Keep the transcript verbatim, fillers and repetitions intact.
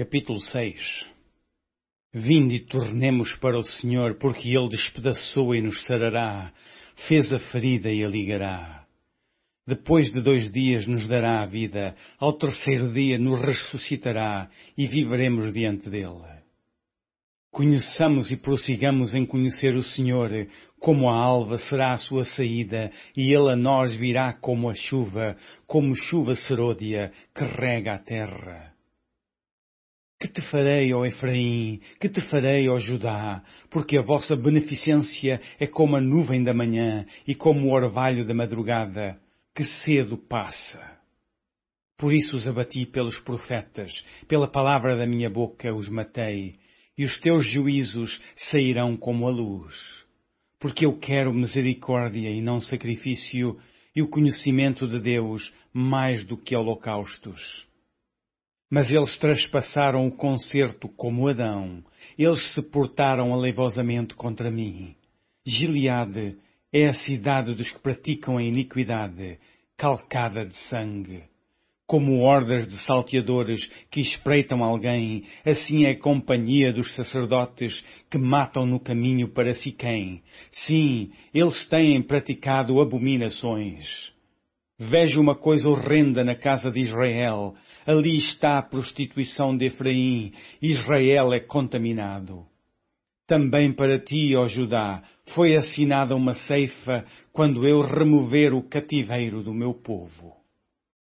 Capítulo seis. Vinde e tornemos para o Senhor, porque Ele despedaçou e nos sarará, fez a ferida e a ligará. Depois de dois dias nos dará a vida, ao terceiro dia nos ressuscitará e viveremos diante dele. Conheçamos e prossigamos em conhecer o Senhor, como a alva será a sua saída, e Ele a nós virá como a chuva, como chuva serôdia que rega a terra. Que te farei, ó Efraim, que te farei, ó Judá, porque a vossa beneficência é como a nuvem da manhã e como o orvalho da madrugada, que cedo passa. Por isso os abati pelos profetas, pela palavra da minha boca os matei, e os teus juízos sairão como a luz. Porque eu quero misericórdia e não sacrifício, e o conhecimento de Deus mais do que holocaustos. Mas eles traspassaram o concerto como Adão. Eles se portaram aleivosamente contra mim. Gileade é a cidade dos que praticam a iniquidade, calcada de sangue. Como hordas de salteadores que espreitam alguém, assim é a companhia dos sacerdotes que matam no caminho para Siquém. Sim, eles têm praticado abominações. Vejo uma coisa horrenda na casa de Israel. Ali está a prostituição de Efraim. Israel é contaminado. Também para ti, ó Judá, foi assinada uma ceifa quando eu remover o cativeiro do meu povo.